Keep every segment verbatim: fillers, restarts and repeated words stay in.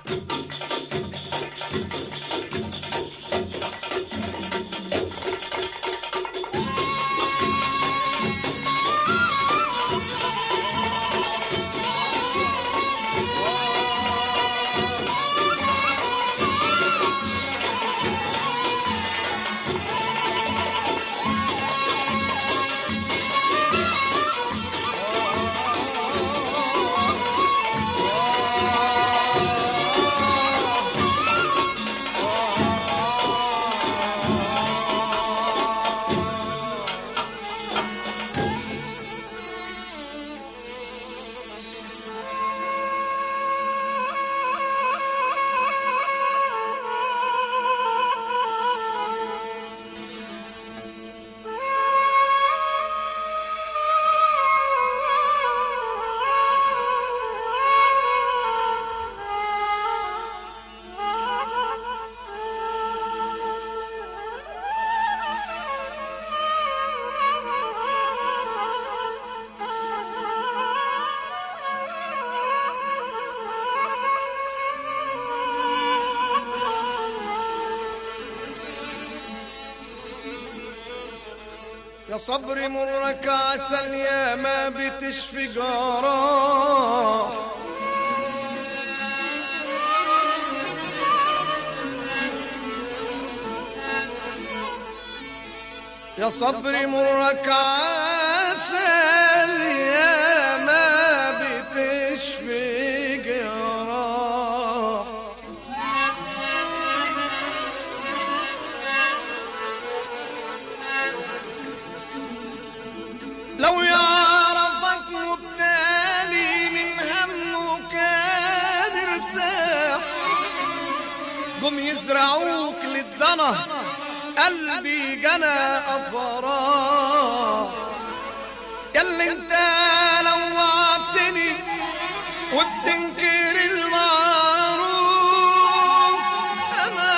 يا صبري مرك عسل يا ما بتشفي جراح، يا صبري مرك عسل يا ما بتشفي جراح، لو يعرفك مبتالي من همه كان ارتاح، قم يزرعوك للضنا قلبي جنى أفراح، ياللي انت لوعتني وبتنكر المعروف، انا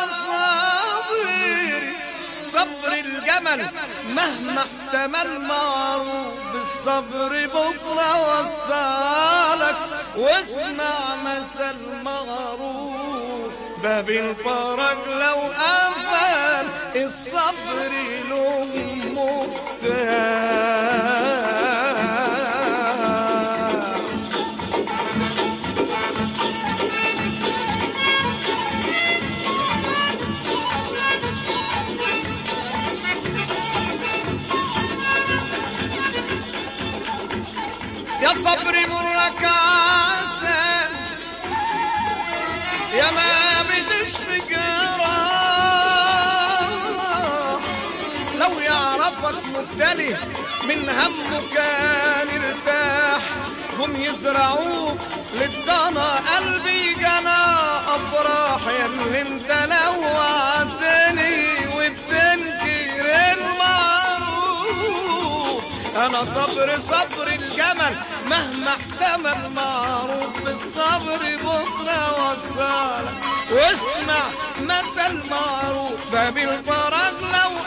صابري صبر الجمل مهما احتمل معروف، بالصبر بكره وصالك واسمع مثل معروف، باب الفرج لو قفل الصبر له مفتاح. يا صبري مرك عسل يا ما بتشفي جراح، لو يعرفك مبتلي من همه كان ارتاح، هم يزرعوه للضنا قلبي جنى أفراح، ياللي انت لوعتني وبتنكر المعروف، انا صبر صبر الجمل مهما احتمل معروف، بالصبر بكره وصالك واسمع مثل معروف، باب الفرج لو